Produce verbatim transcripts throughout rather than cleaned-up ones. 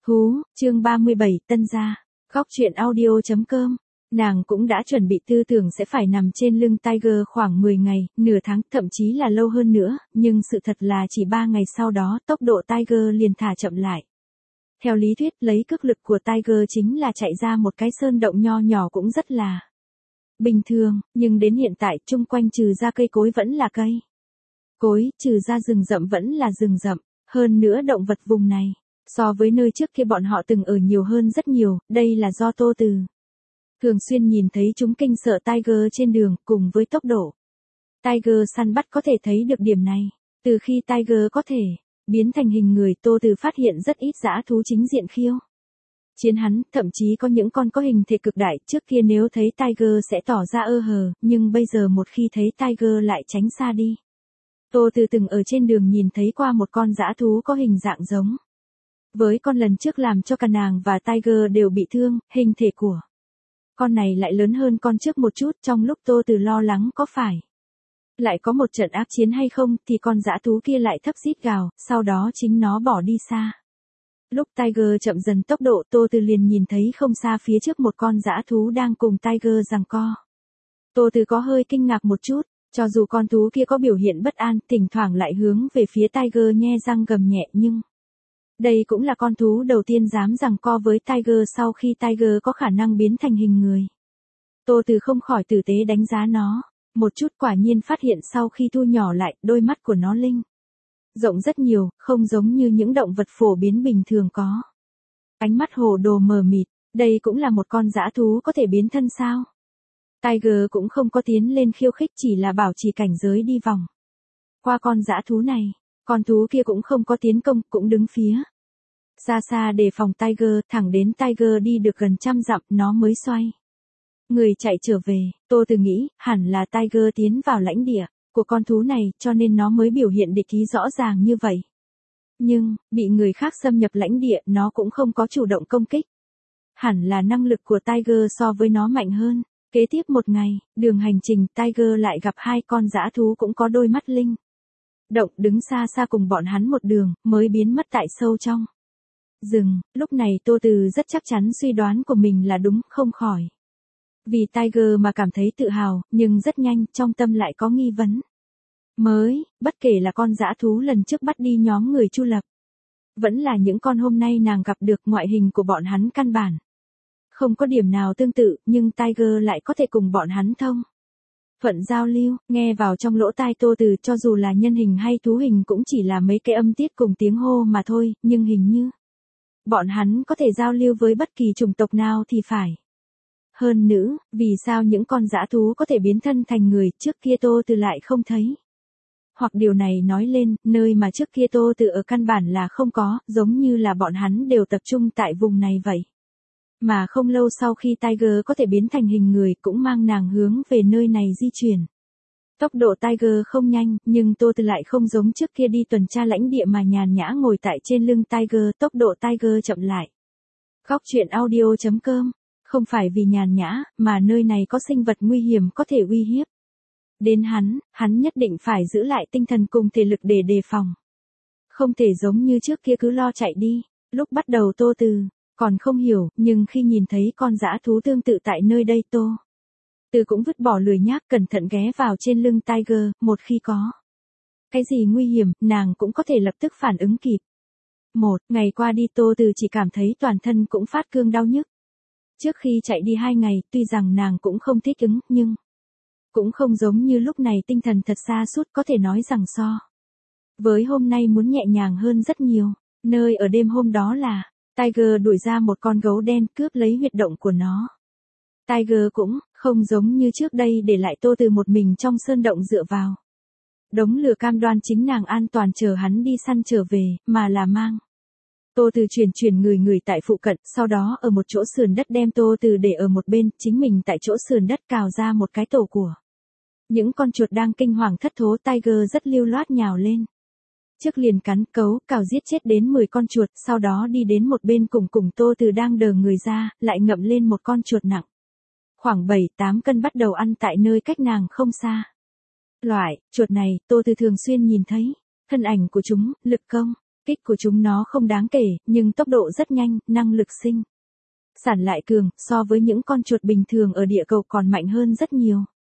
Hú, chương ba mươi bảy, Tân Gia. Góc truyện audio chấm com. Nàng cũng đã chuẩn bị tư tưởng sẽ phải nằm trên lưng Tiger khoảng mười ngày, nửa tháng, thậm chí là lâu hơn nữa, nhưng sự thật là chỉ ba ngày sau đó tốc độ Tiger liền thả chậm lại. Theo lý thuyết, lấy cước lực của Tiger chính là chạy ra một cái sơn động nho nhỏ cũng rất là bình thường, nhưng đến hiện tại chung quanh trừ ra cây cối vẫn là cây cối, trừ ra rừng rậm vẫn là rừng rậm, hơn nữa động vật vùng này so với nơi trước kia bọn họ từng ở nhiều hơn rất nhiều, đây là do Tô Từ thường xuyên nhìn thấy chúng kinh sợ Tiger trên đường, cùng với tốc độ Tiger săn bắt có thể thấy được điểm này. Từ khi Tiger có thể biến thành hình người, Tô Từ phát hiện rất ít dã thú chính diện khiêu chiến hắn, thậm chí có những con có hình thể cực đại, trước kia nếu thấy Tiger sẽ tỏ ra ơ hờ, nhưng bây giờ một khi thấy Tiger lại tránh xa đi. Tô Từ từng ở trên đường nhìn thấy qua một con dã thú có hình dạng giống với con lần trước làm cho cả nàng và Tiger đều bị thương, hình thể của con này lại lớn hơn con trước một chút, trong lúc Tô Từ lo lắng có phải lại có một trận ác chiến hay không, thì con dã thú kia lại thấp rít gào, sau đó chính nó bỏ đi xa. Lúc Tiger chậm dần tốc độ, Tô Từ liền nhìn thấy không xa phía trước một con dã thú đang cùng Tiger giằng co. Tô Từ có hơi kinh ngạc một chút, cho dù con thú kia có biểu hiện bất an, thỉnh thoảng lại hướng về phía Tiger nhe răng gầm nhẹ, nhưng đây cũng là con thú đầu tiên dám giằng co với Tiger sau khi Tiger có khả năng biến thành hình người. Tô Từ không khỏi tử tế đánh giá nó một chút, quả nhiên phát hiện sau khi thu nhỏ lại, đôi mắt của nó linh rộng rất nhiều, không giống như những động vật phổ biến bình thường có ánh mắt hồ đồ mờ mịt. Đây cũng là một con dã thú có thể biến thân sao? Tiger cũng không có tiến lên khiêu khích, chỉ là bảo trì cảnh giới đi vòng qua con dã thú này. Con thú kia cũng không có tiến công, cũng đứng phía xa xa đề phòng Tiger, thẳng đến Tiger đi được gần trăm dặm, nó mới xoay người chạy trở về. Tô Từ nghĩ, hẳn là Tiger tiến vào lãnh địa của con thú này, cho nên nó mới biểu hiện địch ý rõ ràng như vậy. Nhưng, bị người khác xâm nhập lãnh địa, nó cũng không có chủ động công kích. Hẳn là năng lực của Tiger so với nó mạnh hơn. Kế tiếp một ngày, đường hành trình, Tiger lại gặp hai con dã thú cũng có đôi mắt linh động, đứng xa xa cùng bọn hắn một đường, mới biến mất tại sâu trong rừng. Lúc này Tô Từ rất chắc chắn suy đoán của mình là đúng, không khỏi vì Tiger mà cảm thấy tự hào, nhưng rất nhanh, trong tâm lại có nghi vấn mới, bất kể là con dã thú lần trước bắt đi nhóm người Chu Lập, vẫn là những con hôm nay nàng gặp được, ngoại hình của bọn hắn căn bản không có điểm nào tương tự, nhưng Tiger lại có thể cùng bọn hắn thông thuận giao lưu. Nghe vào trong lỗ tai Tô Từ, cho dù là nhân hình hay thú hình cũng chỉ là mấy cái âm tiết cùng tiếng hô mà thôi, nhưng hình như bọn hắn có thể giao lưu với bất kỳ chủng tộc nào thì phải. Hơn nữa, vì sao những con dã thú có thể biến thân thành người, trước kia Tô Từ lại không thấy? Hoặc điều này nói lên, nơi mà trước kia Tô Từ ở căn bản là không có, giống như là bọn hắn đều tập trung tại vùng này vậy. Mà không lâu sau khi Tiger có thể biến thành hình người, cũng mang nàng hướng về nơi này di chuyển. Tốc độ Tiger không nhanh, nhưng Tô Từ lại không giống trước kia đi tuần tra lãnh địa mà nhàn nhã ngồi tại trên lưng Tiger, tốc độ Tiger chậm lại. Góc truyện audio chấm com. Không phải vì nhàn nhã, mà nơi này có sinh vật nguy hiểm có thể uy hiếp đến hắn, hắn nhất định phải giữ lại tinh thần cùng thể lực để đề phòng. Không thể giống như trước kia cứ lo chạy đi. Lúc bắt đầu Tô Từ còn không hiểu, nhưng khi nhìn thấy con dã thú tương tự tại nơi đây, Tô Từ cũng vứt bỏ lười nhác, cẩn thận ghé vào trên lưng Tiger, một khi có cái gì nguy hiểm, nàng cũng có thể lập tức phản ứng kịp. Một ngày qua đi, Tô Từ chỉ cảm thấy toàn thân cũng phát cương đau nhức. Trước khi chạy đi hai ngày, tuy rằng nàng cũng không thích ứng, nhưng cũng không giống như lúc này tinh thần thật sa sút, có thể nói rằng so với hôm nay muốn nhẹ nhàng hơn rất nhiều. Nơi ở đêm hôm đó là, Tiger đuổi ra một con gấu đen, cướp lấy huyệt động của nó. Tiger cũng không giống như trước đây để lại Tô Từ một mình trong sơn động dựa vào đống lửa cam đoan chính nàng an toàn chờ hắn đi săn trở về, mà là mang Tô Từ chuyển chuyển người người tại phụ cận, sau đó ở một chỗ sườn đất đem Tô Từ để ở một bên, chính mình tại chỗ sườn đất cào ra một cái tổ của những con chuột đang kinh hoàng thất thố. Tiger rất lưu loát nhào lên trước liền cắn, cấu, cào giết chết đến mười con chuột, sau đó đi đến một bên cùng cùng Tô Từ đang đờ người ra, lại ngậm lên một con chuột nặng khoảng bảy tám cân bắt đầu ăn tại nơi cách nàng không xa. Loại chuột này, Tô Từ thường xuyên nhìn thấy thân ảnh của chúng, lực công Kích của chúng nó không đáng kể, nhưng tốc độ rất nhanh, năng lực sinh sản lại cường, so với những con chuột bình thường ở địa cầu còn mạnh hơn rất nhiều.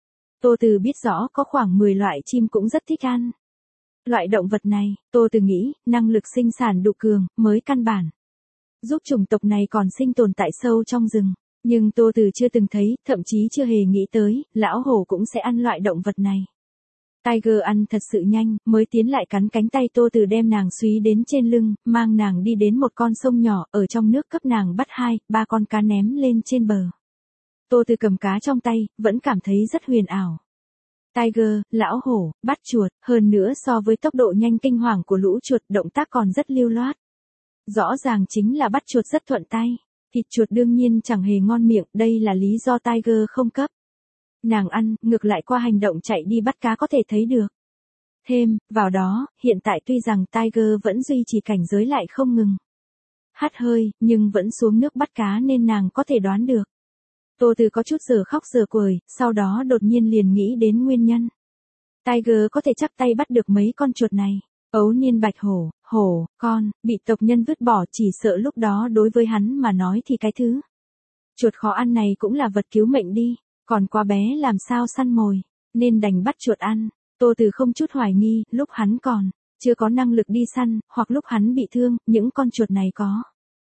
Tô Từ biết rõ có khoảng mười loại chim cũng rất thích ăn loại động vật này, Tô Từ nghĩ, năng lực sinh sản đủ cường, mới căn bản giúp chủng tộc này còn sinh tồn tại sâu trong rừng. Nhưng Tô Từ chưa từng thấy, thậm chí chưa hề nghĩ tới, lão hổ cũng sẽ ăn loại động vật này. Tiger ăn thật sự nhanh, mới tiến lại cắn cánh tay Tô Từ đem nàng súy đến trên lưng, mang nàng đi đến một con sông nhỏ, ở trong nước cấp nàng bắt hai, ba con cá ném lên trên bờ. Tô Từ cầm cá trong tay, vẫn cảm thấy rất huyền ảo. Tiger, lão hổ, bắt chuột, hơn nữa so với tốc độ nhanh kinh hoàng của lũ chuột, động tác còn rất lưu loát. Rõ ràng chính là bắt chuột rất thuận tay. Thịt chuột đương nhiên chẳng hề ngon miệng, đây là lý do Tiger không cấp nàng ăn, ngược lại qua hành động chạy đi bắt cá có thể thấy được. Thêm, vào đó, hiện tại tuy rằng Tiger vẫn duy trì cảnh giới lại không ngừng hắt hơi, nhưng vẫn xuống nước bắt cá nên nàng có thể đoán được. Tô Từ có chút giờ khóc giờ cười, sau đó đột nhiên liền nghĩ đến nguyên nhân. Tiger có thể chắc tay bắt được mấy con chuột này. Ấu niên bạch hổ, hổ, con, bị tộc nhân vứt bỏ, chỉ sợ lúc đó đối với hắn mà nói thì cái thứ chuột khó ăn này cũng là vật cứu mệnh đi, còn quá bé làm sao săn mồi, nên đành bắt chuột ăn. Tô Từ không chút hoài nghi, lúc hắn còn chưa có năng lực đi săn, hoặc lúc hắn bị thương, những con chuột này có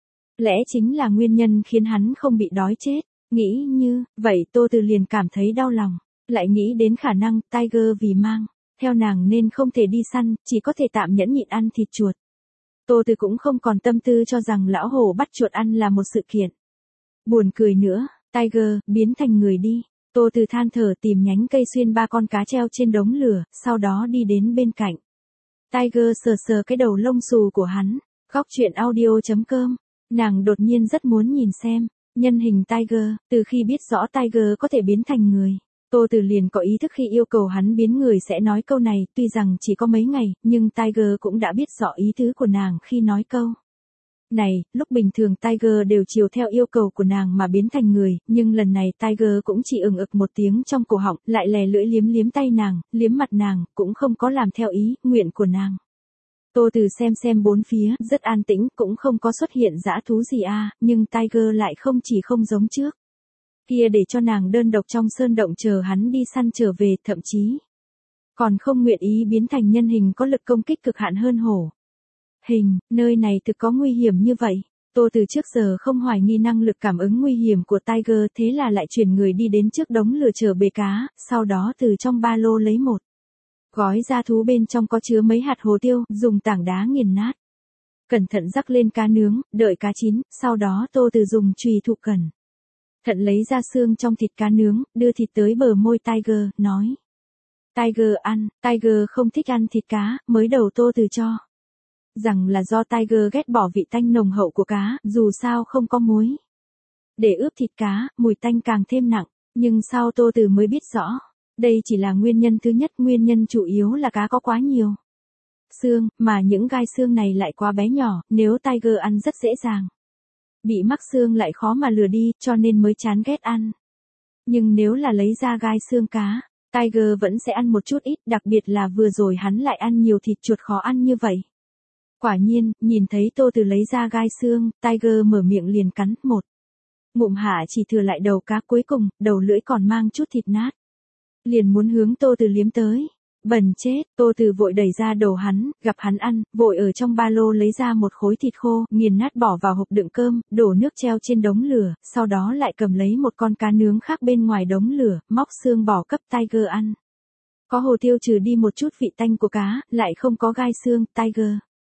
lẽ chính là nguyên nhân khiến hắn không bị đói chết. Nghĩ như vậy Tô Từ liền cảm thấy đau lòng, lại nghĩ đến khả năng Tiger vì mang theo nàng nên không thể đi săn, chỉ có thể tạm nhẫn nhịn ăn thịt chuột. Tô Từ cũng không còn tâm tư cho rằng lão hổ bắt chuột ăn là một sự kiện buồn cười nữa. Tiger, biến thành người đi. Tô Từ than thở tìm nhánh cây xuyên ba con cá treo trên đống lửa, sau đó đi đến bên cạnh. Tiger sờ sờ cái đầu lông xù của hắn. Góc truyện audio chấm com. Nàng đột nhiên rất muốn nhìn xem nhân hình Tiger. Từ khi biết rõ Tiger có thể biến thành người, Tô Từ liền có ý thức khi yêu cầu hắn biến người sẽ nói câu này, tuy rằng chỉ có mấy ngày, nhưng Tiger cũng đã biết rõ ý tứ của nàng khi nói câu này. Lúc bình thường Tiger đều chiều theo yêu cầu của nàng mà biến thành người, nhưng lần này Tiger cũng chỉ ừng ực một tiếng trong cổ họng, lại lè lưỡi liếm liếm tay nàng, liếm mặt nàng, cũng không có làm theo ý nguyện của nàng. Tô Từ xem xem bốn phía, rất an tĩnh, cũng không có xuất hiện dã thú gì à, nhưng Tiger lại không chỉ không giống trước kia để cho nàng đơn độc trong sơn động chờ hắn đi săn trở về, thậm chí còn không nguyện ý biến thành nhân hình có lực công kích cực hạn hơn hổ hình. Nơi này thực có nguy hiểm như vậy. Tô Từ trước giờ không hoài nghi năng lực cảm ứng nguy hiểm của Tiger, thế là lại chuyển người đi đến trước đống lửa chờ bề cá, sau đó từ trong ba lô lấy một gói da thú bên trong có chứa mấy hạt hồ tiêu, dùng tảng đá nghiền nát, cẩn thận rắc lên cá nướng, đợi cá chín, sau đó Tô Từ dùng chùy thủ cẩn thận lấy ra xương trong thịt cá nướng, đưa thịt tới bờ môi Tiger, nói: Tiger ăn. Tiger không thích ăn thịt cá, mới đầu Tô Từ cho rằng là do Tiger ghét bỏ vị tanh nồng hậu của cá, dù sao không có muối để ướp thịt cá, mùi tanh càng thêm nặng, nhưng sau Tô Từ mới biết rõ, đây chỉ là nguyên nhân thứ nhất, nguyên nhân chủ yếu là cá có quá nhiều xương, mà những gai xương này lại quá bé nhỏ, nếu Tiger ăn rất dễ dàng bị mắc xương lại khó mà lừa đi, cho nên mới chán ghét ăn. Nhưng nếu là lấy ra gai xương cá, Tiger vẫn sẽ ăn một chút ít, đặc biệt là vừa rồi hắn lại ăn nhiều thịt chuột khó ăn như vậy. Quả nhiên, nhìn thấy Tô Từ lấy ra gai xương, Tiger mở miệng liền cắn một ngụm, hạ chỉ thừa lại đầu cá, cuối cùng, đầu lưỡi còn mang chút thịt nát. Liền muốn hướng Tô Từ liếm tới. Bần chết, Tô Từ vội đẩy ra đầu hắn, gặp hắn ăn, vội ở trong ba lô lấy ra một khối thịt khô, nghiền nát bỏ vào hộp đựng cơm, đổ nước treo trên đống lửa, sau đó lại cầm lấy một con cá nướng khác bên ngoài đống lửa, móc xương bỏ cấp Tiger ăn. Có hồ tiêu trừ đi một chút vị tanh của cá, lại không có gai xương, Tiger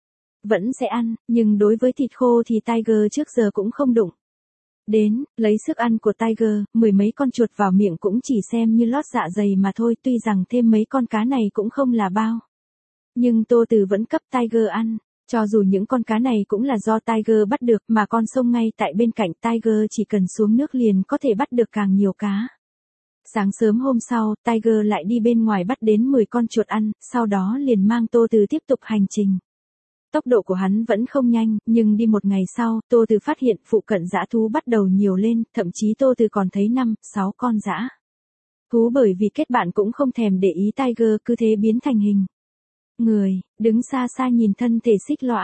vẫn sẽ ăn, nhưng đối với thịt khô thì Tiger trước giờ cũng không đụng đến. Lấy sức ăn của Tiger, mười mấy con chuột vào miệng cũng chỉ xem như lót dạ dày mà thôi, tuy rằng thêm mấy con cá này cũng không là bao. Nhưng Tô Từ vẫn cấp Tiger ăn, cho dù những con cá này cũng là do Tiger bắt được, mà con sông ngay tại bên cạnh, Tiger chỉ cần xuống nước liền có thể bắt được càng nhiều cá. Sáng sớm hôm sau, Tiger lại đi bên ngoài bắt đến mười con chuột ăn, sau đó liền mang Tô Từ tiếp tục hành trình. Tốc độ của hắn vẫn không nhanh, nhưng đi một ngày sau, Tô Từ phát hiện phụ cận dã thú bắt đầu nhiều lên, thậm chí Tô Từ còn thấy năm, sáu con dã thú bởi vì kết bạn cũng không thèm để ý Tiger, cứ thế biến thành hình người, đứng xa xa nhìn thân thể xích lõa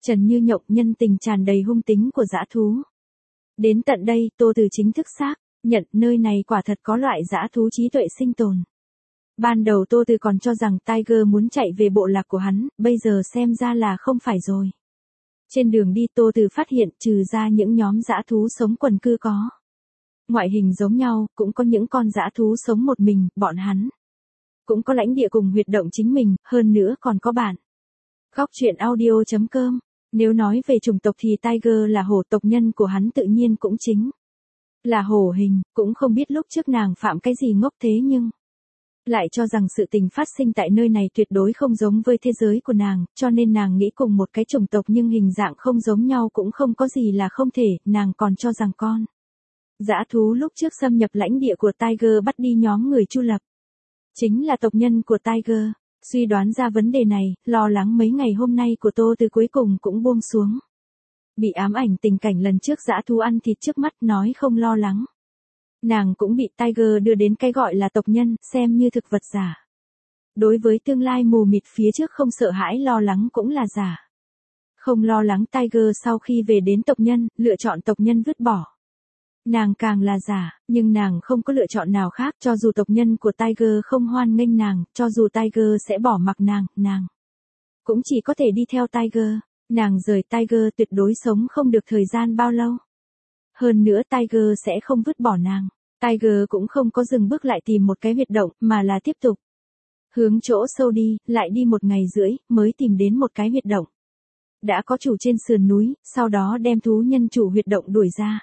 Trần Như Nhộng nhân tình tràn đầy hung tính của dã thú. Đến tận đây Tô Từ chính thức xác nhận nơi này quả thật có loại dã thú trí tuệ sinh tồn. Ban đầu Tô Từ còn cho rằng Tiger muốn chạy về bộ lạc của hắn, bây giờ xem ra là không phải rồi. Trên đường đi Tô Từ phát hiện trừ ra những nhóm dã thú sống quần cư có ngoại hình giống nhau, cũng có những con dã thú sống một mình, bọn hắn cũng có lãnh địa cùng huyệt động chính mình, hơn nữa còn có bạn. Góc truyện audio chấm com. Nếu nói về chủng tộc thì Tiger là hổ, tộc nhân của hắn tự nhiên cũng chính là hổ hình, cũng không biết lúc trước nàng phạm cái gì ngốc thế nhưng lại cho rằng sự tình phát sinh tại nơi này tuyệt đối không giống với thế giới của nàng, cho nên nàng nghĩ cùng một cái chủng tộc nhưng hình dạng không giống nhau cũng không có gì là không thể, nàng còn cho rằng con dã thú lúc trước xâm nhập lãnh địa của Tiger bắt đi nhóm người Chu Lập chính là tộc nhân của Tiger. Suy đoán ra vấn đề này, lo lắng mấy ngày hôm nay của Tô Từ cuối cùng cũng buông xuống. Bị ám ảnh tình cảnh lần trước dã thú ăn thịt trước mắt nói không lo lắng. Nàng cũng bị Tiger đưa đến cái gọi là tộc nhân, xem như thực vật giả. Đối với tương lai mù mịt phía trước không sợ hãi lo lắng cũng là giả. Không lo lắng Tiger sau khi về đến tộc nhân, lựa chọn tộc nhân vứt bỏ. Nàng càng là giả, nhưng nàng không có lựa chọn nào khác, cho dù tộc nhân của Tiger không hoan nghênh nàng, cho dù Tiger sẽ bỏ mặc nàng, nàng cũng chỉ có thể đi theo Tiger. Nàng rời Tiger tuyệt đối sống không được thời gian bao lâu. Hơn nữa Tiger sẽ không vứt bỏ nàng. Tiger cũng không có dừng bước lại tìm một cái huyệt động, mà là tiếp tục hướng chỗ sâu đi, lại đi một ngày rưỡi, mới tìm đến một cái huyệt động. Đã có chủ trên sườn núi, sau đó đem thú nhân chủ huyệt động đuổi ra.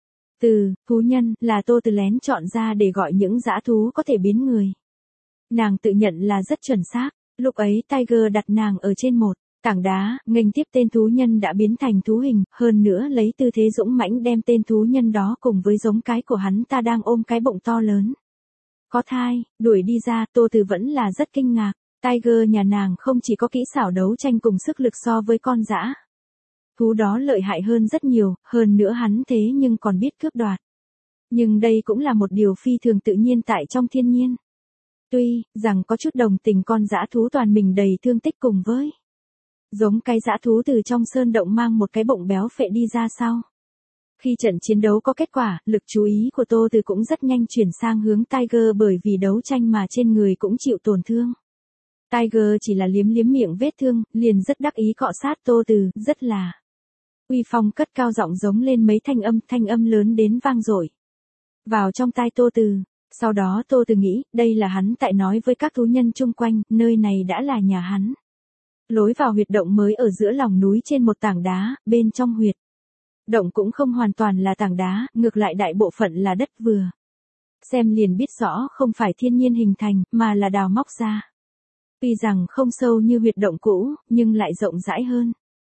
Từ, thú nhân, là Tô Từ lén chọn ra để gọi những dã thú có thể biến người. Nàng tự nhận là rất chuẩn xác, lúc ấy Tiger đặt nàng ở trên một tảng đá, nghênh tiếp tên thú nhân đã biến thành thú hình, hơn nữa lấy tư thế dũng mãnh đem tên thú nhân đó cùng với giống cái của hắn ta đang ôm cái bụng to lớn có thai, đuổi đi ra. Tô Từ vẫn là rất kinh ngạc, Tiger nhà nàng không chỉ có kỹ xảo đấu tranh cùng sức lực so với con dã thú đó lợi hại hơn rất nhiều, hơn nữa hắn thế nhưng còn biết cướp đoạt. Nhưng đây cũng là một điều phi thường tự nhiên tại trong thiên nhiên. Tuy rằng có chút đồng tình con dã thú toàn mình đầy thương tích cùng với giống cái dã thú từ trong sơn động mang một cái bụng béo phệ đi ra sau. Khi trận chiến đấu có kết quả, lực chú ý của Tô Từ cũng rất nhanh chuyển sang hướng Tiger, bởi vì đấu tranh mà trên người cũng chịu tổn thương. Tiger chỉ là liếm liếm miệng vết thương, liền rất đắc ý cọ sát Tô Từ, rất là uy phong, cất cao giọng giống lên mấy thanh âm, thanh âm lớn đến vang dội vào trong tai Tô Từ. Sau đó Tô Từ nghĩ, đây là hắn tại nói với các thú nhân chung quanh, nơi này đã là nhà hắn. Lối vào huyệt động mới ở giữa lòng núi trên một tảng đá, bên trong huyệt động cũng không hoàn toàn là tảng đá, ngược lại đại bộ phận là đất vừa xem liền biết rõ không phải thiên nhiên hình thành, mà là đào móc ra. Tuy rằng không sâu như huyệt động cũ, nhưng lại rộng rãi hơn.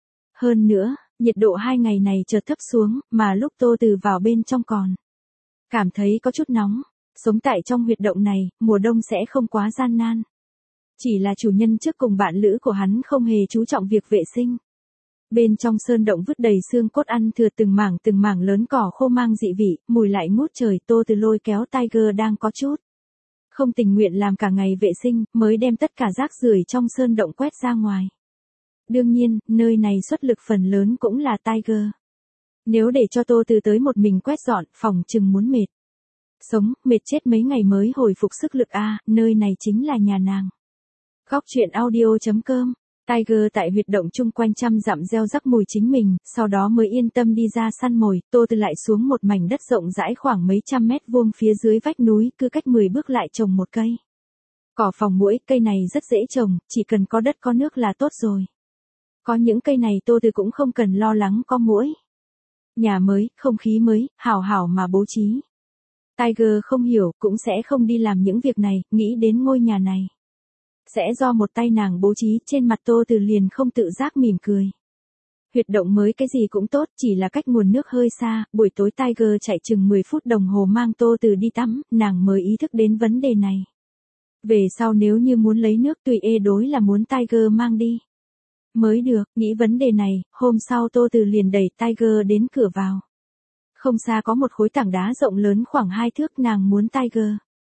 Hơn nữa, nhiệt độ hai ngày này chợt thấp xuống, mà lúc Tô Từ vào bên trong còn cảm thấy có chút nóng. Sống tại trong huyệt động này, mùa đông sẽ không quá gian nan. Chỉ là chủ nhân trước cùng bạn lữ của hắn không hề chú trọng việc vệ sinh. Bên trong sơn động vứt đầy xương cốt, ăn thừa từng mảng từng mảng lớn cỏ khô mang dị vị, mùi lại ngút trời. Tô Từ lôi kéo Tiger đang có chút không tình nguyện làm cả ngày vệ sinh, mới đem tất cả rác rưởi trong sơn động quét ra ngoài. Đương nhiên, nơi này xuất lực phần lớn cũng là Tiger. Nếu để cho Tô Từ tới một mình quét dọn, phòng chừng muốn mệt sống, mệt chết mấy ngày mới hồi phục sức lực a. À, nơi này chính là nhà nàng. Góc truyện audio chấm com. Tiger tại huyệt động chung quanh trăm dặm gieo rắc mùi chính mình, sau đó mới yên tâm đi ra săn mồi. Tô Từ lại xuống một mảnh đất rộng rãi khoảng mấy trăm mét vuông phía dưới vách núi, cứ cách mười bước lại trồng một cây cỏ phòng muỗi. Cây này rất dễ trồng, chỉ cần có đất có nước là tốt rồi. Có những cây này Tô Từ cũng không cần lo lắng có muỗi. Nhà mới, không khí mới, hảo hảo mà bố trí. Tiger không hiểu, cũng sẽ không đi làm những việc này, nghĩ đến ngôi nhà này sẽ do một tay nàng bố trí, trên mặt Tô Từ liền không tự giác mỉm cười. Huyệt động mới cái gì cũng tốt, chỉ là cách nguồn nước hơi xa, buổi tối Tiger chạy chừng mười phút đồng hồ mang Tô Từ đi tắm, nàng mới ý thức đến vấn đề này. Về sau nếu như muốn lấy nước tùy ê đối là muốn Tiger mang đi mới được, nghĩ vấn đề này, hôm sau Tô Từ liền đẩy Tiger đến cửa vào. Không xa có một khối tảng đá rộng lớn khoảng hai thước, nàng muốn Tiger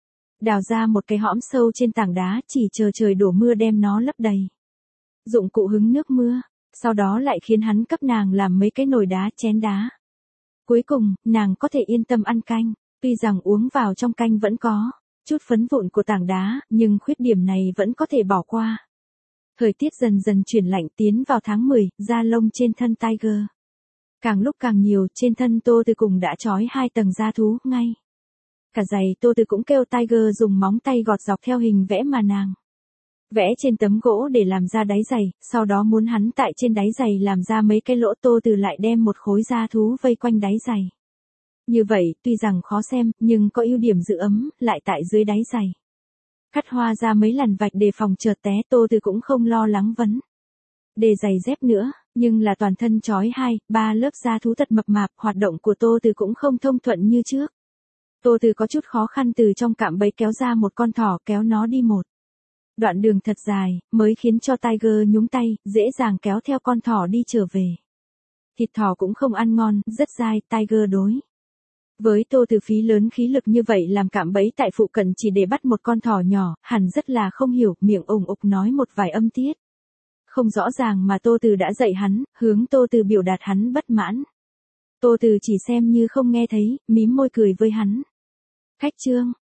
đào ra một cái hõm sâu trên tảng đá, chỉ chờ trời đổ mưa đem nó lấp đầy. Dụng cụ hứng nước mưa. Sau đó lại khiến hắn cấp nàng làm mấy cái nồi đá chén đá. Cuối cùng, nàng có thể yên tâm ăn canh, tuy rằng uống vào trong canh vẫn có chút phấn vụn của tảng đá, nhưng khuyết điểm này vẫn có thể bỏ qua. Thời tiết dần dần chuyển lạnh, tiến vào tháng mười, da lông trên thân Tiger càng lúc càng nhiều, trên thân Tô Từ cùng đã trói hai tầng da thú ngay. Cả giày Tô Từ cũng kêu Tiger dùng móng tay gọt dọc theo hình vẽ mà nàng vẽ trên tấm gỗ để làm ra đáy giày, sau đó muốn hắn tại trên đáy giày làm ra mấy cái lỗ. Tô Từ lại đem một khối da thú vây quanh đáy giày. Như vậy, tuy rằng khó xem, nhưng có ưu điểm giữ ấm, lại tại dưới đáy giày. Cắt hoa ra mấy lần vạch để phòng chợt té, Tô Từ cũng không lo lắng vấn đề giày dép nữa, nhưng là toàn thân trói hai, ba lớp da thú thật mập mạp, hoạt động của Tô Từ cũng không thông thuận như trước. Tô Từ có chút khó khăn từ trong cạm bẫy kéo ra một con thỏ, kéo nó đi một đoạn đường thật dài, mới khiến cho Tiger nhúng tay, dễ dàng kéo theo con thỏ đi trở về. Thịt thỏ cũng không ăn ngon, rất dai. Tiger đối với Tô Từ phí lớn khí lực như vậy làm cạm bẫy tại phụ cận chỉ để bắt một con thỏ nhỏ, hẳn rất là không hiểu, miệng ủng ục nói một vài âm tiết không rõ ràng mà Tô Từ đã dạy hắn, hướng Tô Từ biểu đạt hắn bất mãn. Tô Từ chỉ xem như không nghe thấy, mím môi cười với hắn. Khách trương,